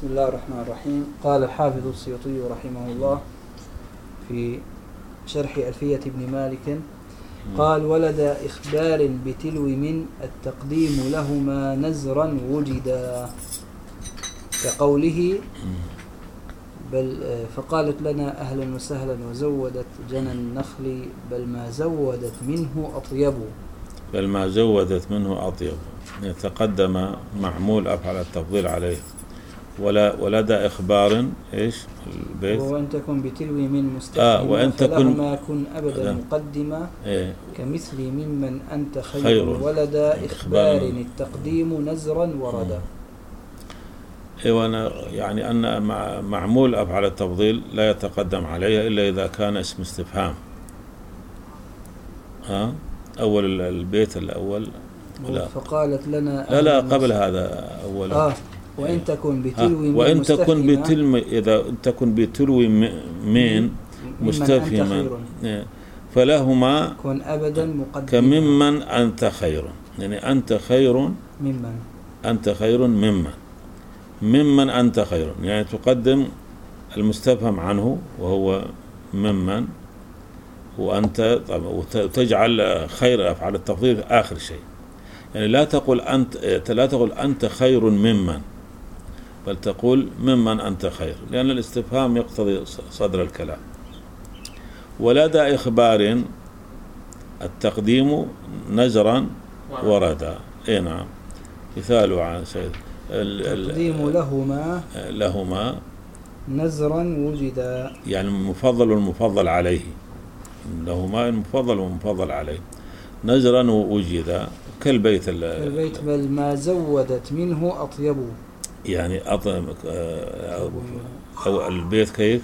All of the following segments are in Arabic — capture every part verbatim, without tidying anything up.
بسم الله الرحمن الرحيم. قال الحافظ السيوطي رحمه الله في شرح ألفية ابن مالك قال: ولد إخبار بتلو من التقديم لهما نزرا وجدا، كقوله بل فقالت لنا أهلا وسهلا وزودت جنى النخل بل ما زودت منه أطيب بل ما زودت منه أطيب. يتقدم معمول أفعل التفضيل عليه. ولا ولد إخبار إيش البيت؟ وإن تكن بتلو من مستفهما آه وإن تكن فلهما كن أبدا مقدما إيه؟ كمثل ممن أنت خير, خير. ولد إخبار التقديم نزرا وردا. إيه يعني أن معمول أفعل التفضيل لا يتقدم عليها إلا إذا كان اسم استفهام. ها آه؟ أول البيت الأول لا. فقالت لنا لا لا قبل هذا أولا آه وإن تكن بتلو من وإن تكن بتلو إذا تكن بتلو من مستفهما فلهما كن أبدا مقدما كممن أنت خير، يعني أنت خير ممن أنت خير ممن ممن أنت خير، يعني تقدم المستفهم عنه وهو ممن، وأنت وتجعل خير أفعال التفضيل آخر شيء. يعني لا تقول أنت لا تقول أنت خير ممن، بل تقول ممن أنت خير، لأن الاستفهام يقتضي صدر الكلام. ولدى إخبار التقديم نزرا وردا. إيه نعم، مثال عن سيد التقديم لهما لهما نزرا وجدا، يعني المفضل والمفضل عليه، لهما المفضل والمفضل عليه نزرا وجدا كالبيت البيت بل ما زودت منه أطيب، يعني أطيب أو البيت كيف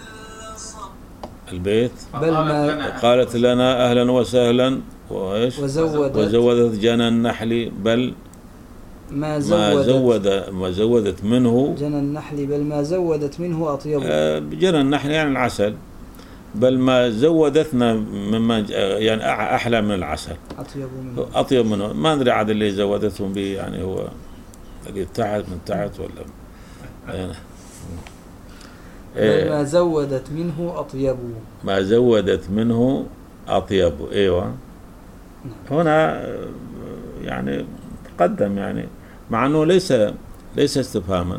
البيت بل ما قالت لنا أهلا وسهلا وإيش وزودت, وزودت جنى النحل بل ما زودت, ما, زود ما زودت منه جنى النحل بل ما زودت منه أطيب. جنى النحل يعني العسل، بل ما زودتنا مما يعني أحلى من العسل، أطيب منه أطيب منه. ما أدري عاد اللي زودتهم به، يعني هو اللي تحت من تحت ولا يعني بل ما زودت منه أطيب، ما زودت منه أطيب. أيوة هنا يعني تقدم، يعني مع أنه ليس ليس استفهاما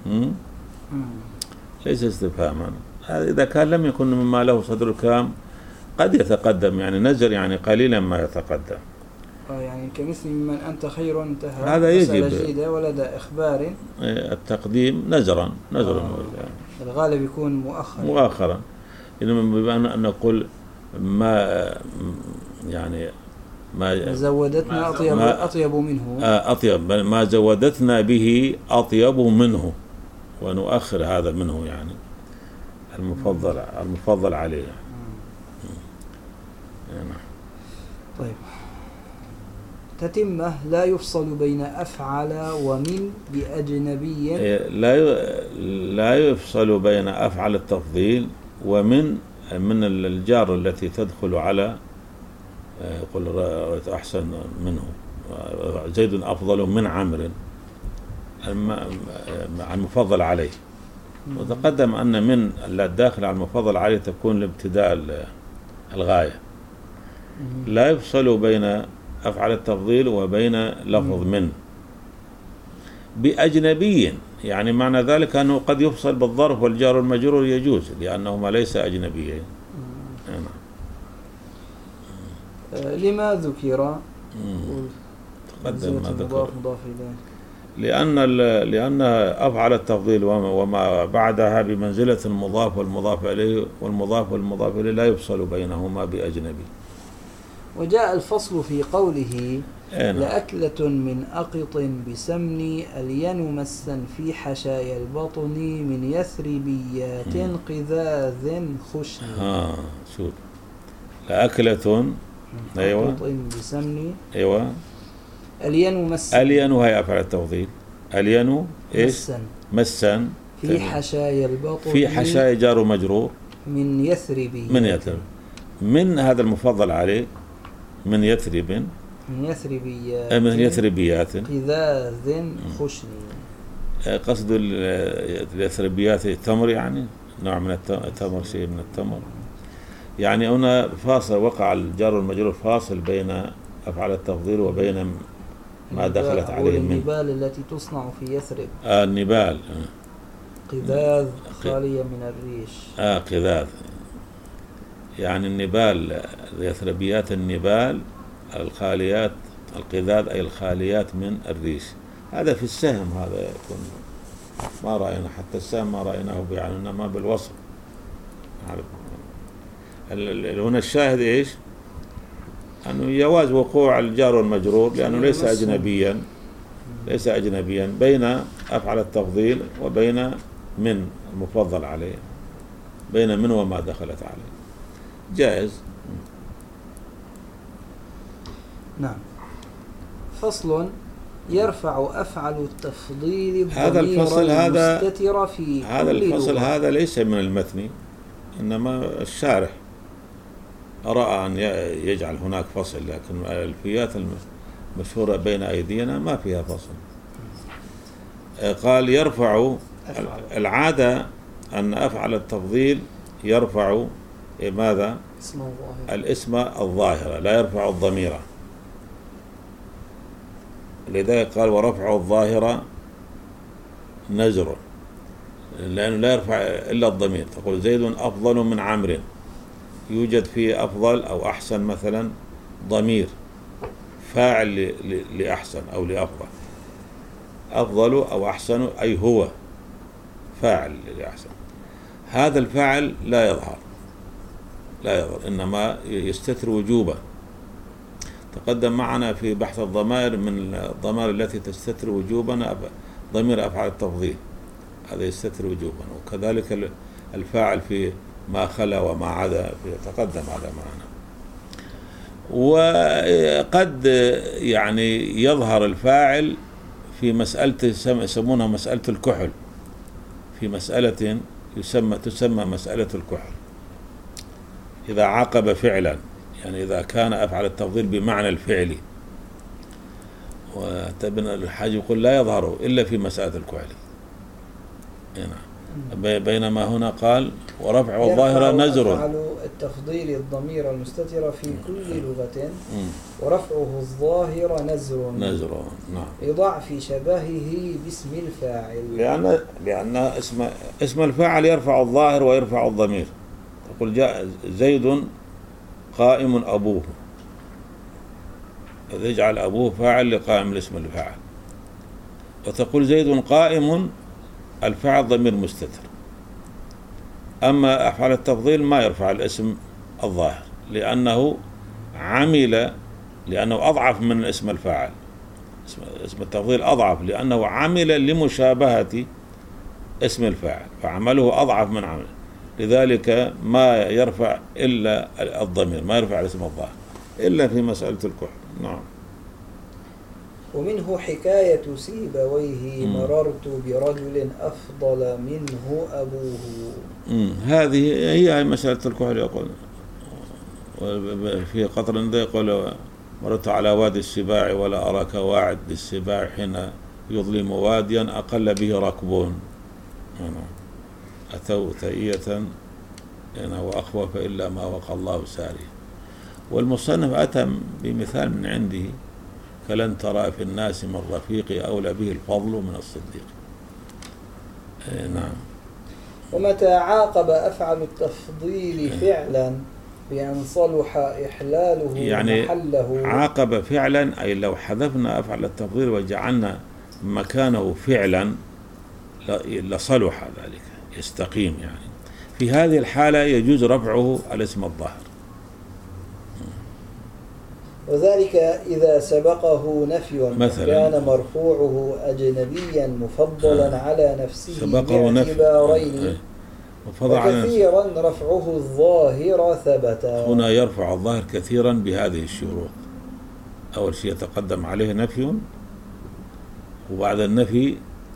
ليس استفهاما إذا كان لم يكن مما له صدر الكلام قد يتقدم، يعني نزر يعني قليلا ما يتقدم. يعني كمثل من أنت خير انتهى، هذا يجب جيدة ولدى إخبار التقديم نزرا نزرا آه. الغالب يكون مؤخرا مؤخرا، إنما بمعنى أن نقول ما يعني ما زودتنا أطيب ما أطيب منه أطيب ما زودتنا به أطيب منه، ونؤخر هذا منه يعني المفضل المفضل عليه يعني. طيب، تتمة لا يفصل بين أفعل ومن بأجنبي، لا لا يفصل بين أفعل التفضيل ومن من الجار التي تدخل على يقول رأيت أحسن منه، زيد أفضل من عمرو المفضل عليه. وتقدم أن من الداخل على المفضل عليه تكون لابتداء الغاية. لا يفصل بين أفعل التفضيل وبين لفظ من بأجنبي، يعني معنى ذلك أنه قد يفصل بالظرف والجار والمجرور يجوز لأنهما ليس أجنبيين. لما ذكر تقدم ما ذكر مضاف إليه لأن لأن أفعل التفضيل وما بعدها بمنزلة المضاف والمضاف إليه، والمضاف والمضاف إليه لا يفصل بينهما بأجنبي. وجاء الفصل في قوله لأكلة من أقط بسمن ألين مسا في حشايا البطن من يثربيات قذاذ خشن. ها شوف لأكلة أيوة أقط بسمن أيوة ألين مسا ألين وهي أفعل التفضيل ألين إيش مسا مسا في حشايا البطن في حشايا جار ومجرور من يثربيات من يثرب من هذا المفضل عليه من يثرب من يثربيات من يثربيات قذاذ خشن قصد اليثربيات التمر، يعني نوع من التمر، شيء من التمر. يعني هنا فاصل، وقع الجار والمجرور فاصل بين أفعال التفضيل وبين ما دخلت عليه من النبال التي تصنع في يثرب. آه النبال قذاذ خالية من الريش. آه قذاذ، يعني النبال، اليثربيات النبال الخاليات، القذاذ أي الخاليات من الريش. هذا في السهم، هذا يكون ما رأينا، حتى السهم ما رأيناه يعني إنما بالوصف. هنا الشاهد إيش؟ أنه جواز وقوع الجار والمجرور لأنه ليس أجنبيا، ليس أجنبيا بين أفعل التفضيل وبين من المفضل عليه، بين من وما دخلت عليه، جائز. نعم. فصل: يرفع أفعل التفضيل هذا الفصل هذا المستتر في هذا الفصل لغة. هذا ليس من المتن، إنما الشارح أرى أن يجعل هناك فصل، لكن الألفيات المشهورة بين أيدينا ما فيها فصل. قال يرفع، العادة أن أفعل التفضيل يرفع ماذا؟ اسم الظاهر. الاسم الظاهرة، لا يرفع الضمير. لذلك قال ورفع الظاهرة نزر، لأنه لا يرفع إلا الضمير. تقول زيد أفضل من عمرو، يوجد فيه أفضل أو أحسن مثلا ضمير فاعل لأحسن أو لأفضل. أفضل أو أحسن أي هو فاعل لأحسن. هذا الفاعل لا يظهر، لا يظهر، إنما يستتر وجوبا. تقدم معنا في بحث الضمائر من الضمائر التي تستتر وجوبا ضمير أفعال التفضيل، هذا يستتر وجوبا. وكذلك الفاعل في ما خلا وما عدا، تقدم هذا معنا. وقد يعني يظهر الفاعل في مسألة يسمونها مسألة الكحل، في مسألة يسمى تسمى مسألة الكحل، إذا عاقب فعلا، يعني إذا كان أفعل التفضيل بمعنى الفعلي. وابن الحاج يقول لا يظهر إلا في مسألة الكحل. هنا بينما هنا قال ورفع الظاهرة نزر. أفعل التفضيل الضمير المستتر في كل لغة، ورفعه الظاهر نزر. نزر، نعم. لضعف شبهه باسم الفاعل، لأن لأن اسم اسم الفاعل يرفع الظاهر ويرفع الضمير. تقول جاء زيد قائم أبوه، إذا يجعل أبوه فاعل لقائم الاسم الفاعل. وتقول زيد قائم، الفاعل ضمير مستتر. أما أفعال التفضيل ما يرفع الاسم الظاهر، لأنه عمل، لأنه أضعف من اسم الفاعل. اسم التفضيل أضعف لأنه عمل لمشابهة اسم الفاعل، فعمله أضعف من عمله. لذلك ما يرفع إلا الضمير، ما يرفع الاسم الظاهر إلا في مسألة الكحل. نعم. ومنه حكاية سيبويه مررت برجل أفضل منه أبوه. مم. هذه هي مسألة الكحل. يقول في قطر يقول مررت على وادي السباع ولا أراك واعد بالسباع حين يظلم واديا أقل به ركبون. أتوا تئية وأخوف إلا ما وقى الله ساري. والمصنف أتى بمثال من عنده: فلن ترى في الناس من رفيق أولى به الفضل من الصديق. إيه نعم. ومتى عاقب أفعل التفضيل فعلا بأن صلح إحلاله يعني محله. عاقب فعلا أي لو حذفنا أفعل التفضيل وجعلنا مكانه فعلا لصلح ذلك، يستقيم. يعني في هذه الحالة يجوز رفعه الاسم الظاهر. وذلك إذا سبقه نفي مثلا كان مرفوعه أجنبيا مفضلا آه. على نفسه باعتبارين، وكثيرا رفعه الظاهر ثبت. هنا يرفع الظاهر كثيرا بهذه الشروط. أول شيء يتقدم عليه نفي، وبعد النفي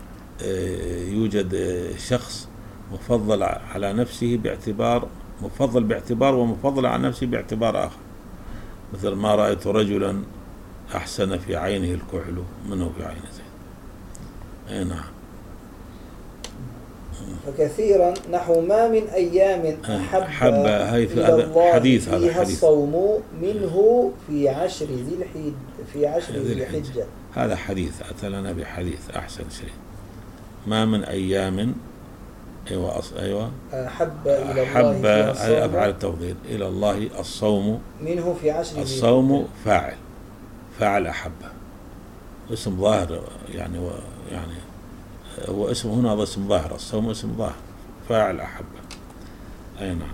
يوجد شخص مفضل على نفسه باعتبار مفضل باعتبار ومفضل على نفسه باعتبار آخر. مثل ما رأيت رجلا أحسن في عينه الكحل منه في عين زيد. أي نعم. فكثيرا نحو ما من أيام أحب, أحب هاي في إلى الله حديث هذا فيها حديث. الصوم منه في عشر ذي الحجة في عشر ذي الحجة. هذا حديث أتى لنا بحديث أحسن شيء. ما من أيام أيوة أص... أيوة أحب إلى أحب الله فيها أفعل التفضيل إلى الله الصوم منه في عشر ذي الصوم فاعل فاعل أحبه اسم ظاهر يعني و... يعني هو اسم هنا هذا اسم ظاهر الصوم اسم ظاهر فاعل أحبه. أي نعم.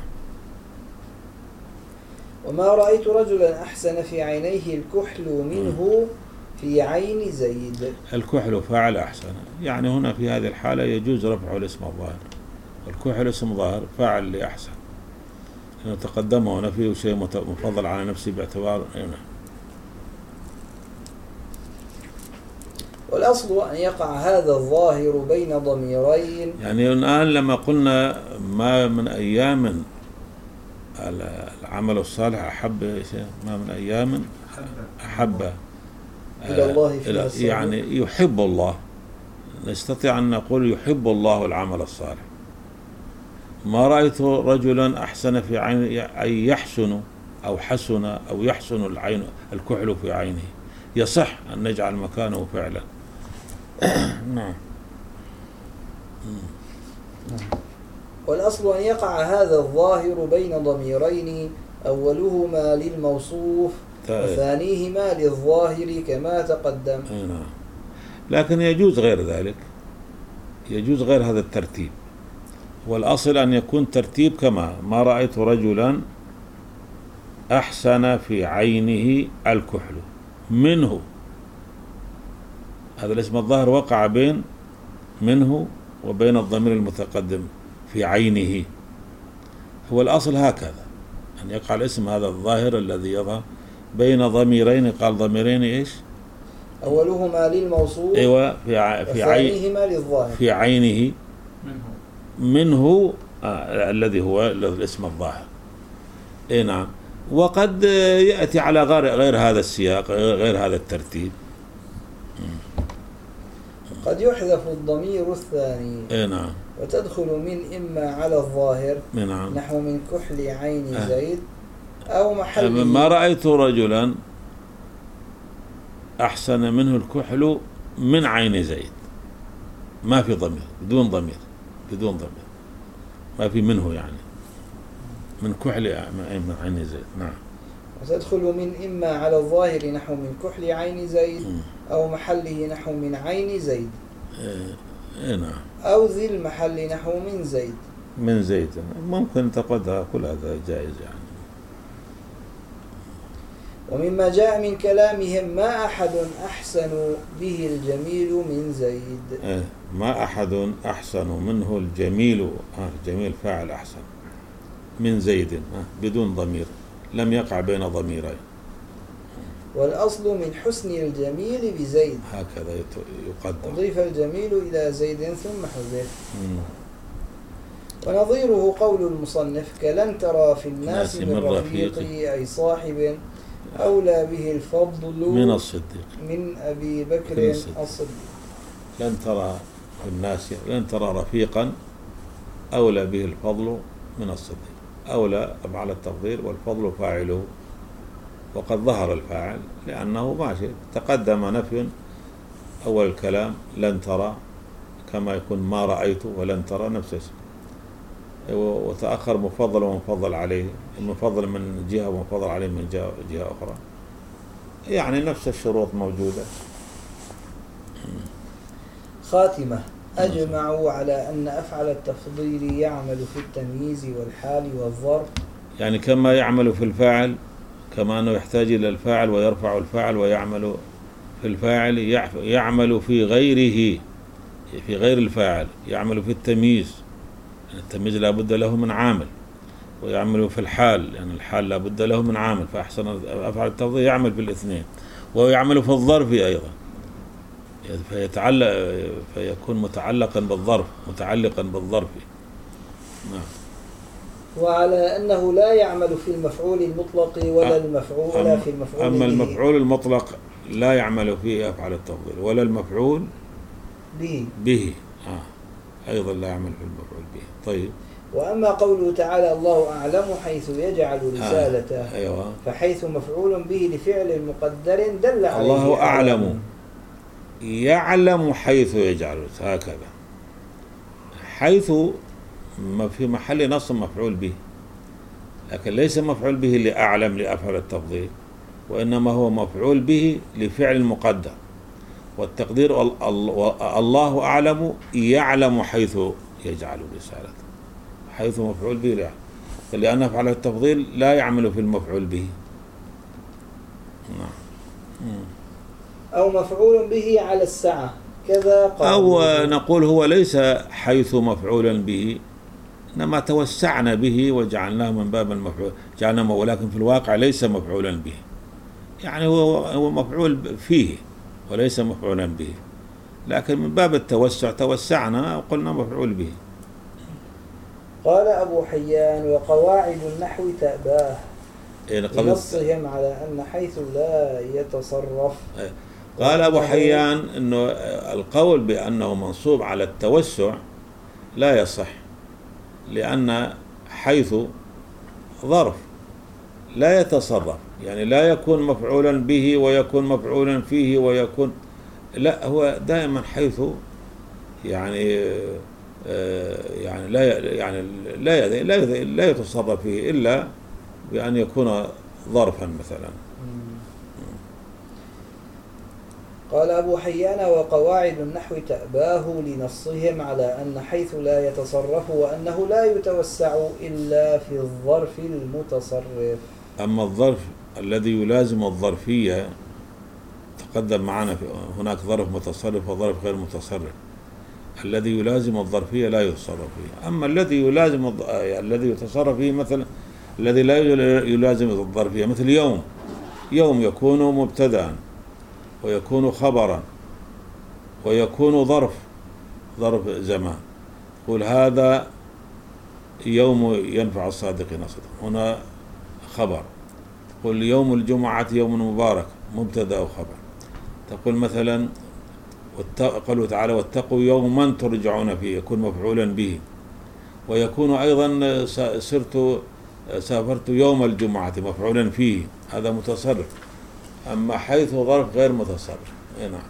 وما رأيت رجلا أحسن في عينيه الكحل منه في عين زيد. الكحل فاعل أحسن يعني هنا في هذه الحالة يجوز رفع الاسم الظاهر. الكحل اسم ظاهر فاعل لأحسن لأنه تقدم هنا فيه شيء مفضل على نفسه باعتبار هنا. والأصل أن يقع هذا الظاهر بين ضميرين. يعني الآن لما قلنا ما من أيام العمل الصالح أحب ما من أيام أحب إلى الله فيها يعني يحب الله نستطيع أن نقول يحب الله العمل الصالح. ما رأيت رجلا أحسن في عين أي يحسن أو حسن أو يحسن العين الكحل في عينه يصح أن نجعل مكانه فعلا. نعم. والأصل أن يقع هذا الظاهر بين ضميرين أولهما للموصوف وثانيهما للظاهر كما تقدم. نعم. لكن يجوز غير ذلك يجوز غير هذا الترتيب. والأصل أن يكون ترتيب كما ما رأيت رجلا أحسن في عينه الكحل منه. هذا الاسم الظاهر وقع بين منه وبين الضمير المتقدم في عينه. هو الأصل هكذا أن يقع الاسم هذا الظاهر الذي يضع بين ضميرين. قال ضميرين إيش؟ أولهما للموصوف أيوة في ع... في عين للظاهر في عينه منه آه الذي هو الاسم الظاهر. إيه نعم. وقد يأتي على غير غير هذا السياق غير هذا الترتيب. قد يحذف الضمير الثاني. إيه نعم. وتدخل من إما على الظاهر نعم. نحو من كحل عين زيد أو محل. ما رأيت رجلا أحسن منه الكحل من عين زيد. ما في ضمير بدون ضمير بدون ضمير ما في منه يعني من كحل من عين زيد. نعم. وتدخل من إما على الظاهر نحو من كحل عين زيد أو محله نحو من عين زيد. إيه نعم. أو ذي المحل نحو من زيد من زيد ممكن تقدها كل هذا جائز يعني. ومما جاء من كلامهم ما أحد أحسن به الجميل من زيد. إيه ما أحد أحسن منه الجميل. آه جميل فاعل أحسن من زيد آه بدون ضمير لم يقع بين ضميرين. والأصل من حسن الجميل بزيد هكذا يقدم. أضيف الجميل إلى زيد ثم حذف. ونظيره قول المصنف كلن ترى في الناس من رفيق أي صاحب أولى به الفضل من الصديق من أبي بكر الصديق. لن ترى في الناس لن ترى رفيقا أولى به الفضل من الصديق. أولى على التفضيل والفضل فاعله وقد ظهر الفاعل لأنه ماشي تقدم نفي أول الكلام لن ترى كما يكون ما رأيت ولن ترى نفس اسم وتأخر مفضل ومفضل عليه المفضل من جهة ومفضل عليه من جهة, جهة أخرى يعني نفس الشروط موجودة. خاتمة. أجمعوا على أن أفعل التفضيل يعمل في التمييز والحال والظرف يعني كما يعمل في الفاعل كما أنه يحتاج إلى الفاعل ويرفع الفاعل ويعمل في الفاعل يعمل في غيره في غير الفاعل يعمل في التمييز. التمييز لا بد له من عامل ويعمل في الحال يعني الحال لا بد له من عامل فأحسن أفعل التفضيل يعمل في الاثنين ويعمل في الظرف أيضا فيتعلق فيكون متعلقا بالظرف متعلقا بالظرف. نعم. وعلى أنه لا يعمل في المفعول المطلق ولا المفعول أما في المفعول أما المفعول المطلق لا يعمل فيه أفعل التفضيل ولا المفعول به به آه. أيضا لا يعمل في المفعول به. طيب. وأما قوله تعالى الله أعلم حيث يجعل رسالته آه. أيوة. فحيث مفعول به لفعل مقدر دل عليه الله أعلم يعلم حيث يجعل هكذا، حيث ما في محل نصب مفعول به، لكن ليس مفعول به لأعلم لأفعل التفضيل، وإنما هو مفعول به لفعل مقدر، والتقدير الله أعلم يعلم حيث يجعل رسالته، حيث مفعول به لا، لأن أفعل التفضيل لا يعمل في المفعول به. نعم. أو مفعول به على السعة كذا قال. أو نقول هو ليس حيث مفعولا به، إنما توسعنا به وجعلناه من باب المفعول، جعلناه، ولكن في الواقع ليس مفعولا به، يعني هو هو مفعول فيه وليس مفعولا به، لكن من باب التوسع توسعنا وقلنا مفعول به. قال أبو حيان وقواعد النحو تأباه لنصهم على أن حيث لا يتصرف. قال أبو حيان أنه القول بأنه منصوب على التوسع لا يصح، لأن حيث ظرف لا يتصرف، يعني لا يكون مفعولا به ويكون مفعولا فيه ويكون، لا، هو دائما حيث يعني يعني لا يعني لا لا لا يتصرف فيه إلا بأن يكون ظرفا مثلا. قال أبو حيان وقواعد النحو تأباه لنصهم على أن حيث لا يتصرف وأنه لا يتوسع إلا في الظرف المتصرف. أما الظرف الذي يلازم الظرفية تقدم معنا، هناك ظرف متصرف وظرف غير متصرف، الذي يلازم الظرفية لا يتصرف فيه. أما الذي يلازم الذي يتصرف فيه مثلا الذي لا يلازم الظرفية مثل يوم، يوم يكون مبتدأ ويكون خبرا ويكون ظرف ظرف زمان، قل هذا يوم ينفع الصادقين صدق، هنا خبر. قل يوم الجمعة يوم مبارك مبتدأ أو خبر. تقول مثلا قالوا تعالى واتقوا يوما ترجعون فيه، يكون مفعولا به، ويكون أيضا سرت سافرت يوم الجمعة مفعولا فيه، هذا متصرف. أما حيث ظرف غير متصرف. نعم.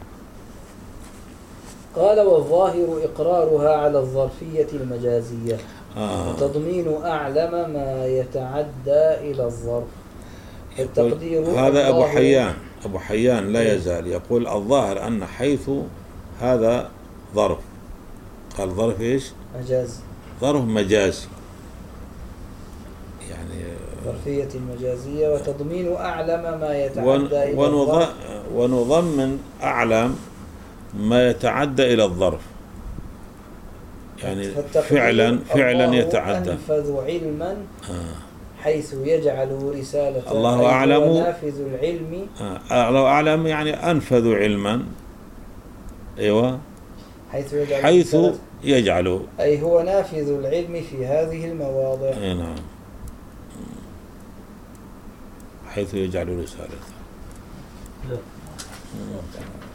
قال والظاهر إقرارها على الظرفية المجازية آه. وتضمين أعلم ما يتعدى إلى الظرف. التقدير هذا أبو حيان أبو حيان لا يزال يقول الظاهر أن حيث هذا ظرف، قال ظرف إيش؟ مجازي، ظرف مجازي، يعني ظرفية المجازية وتضمين أعلم ما يتعدى إلى ونض... الظرف، ونضمن أعلم ما يتعدى إلى الظرف، يعني فعلا فعلا يتعدى. أنفذ علما آه. حيث يجعل رسالة الله أعلم نافذ العلم. آه. الله أعلم يعني أنفذ علما. أيوة. حيث يجعل, حيث يجعل أي هو نافذ العلم في هذه المواضع. أي نعم. حيث يجعل رسالته.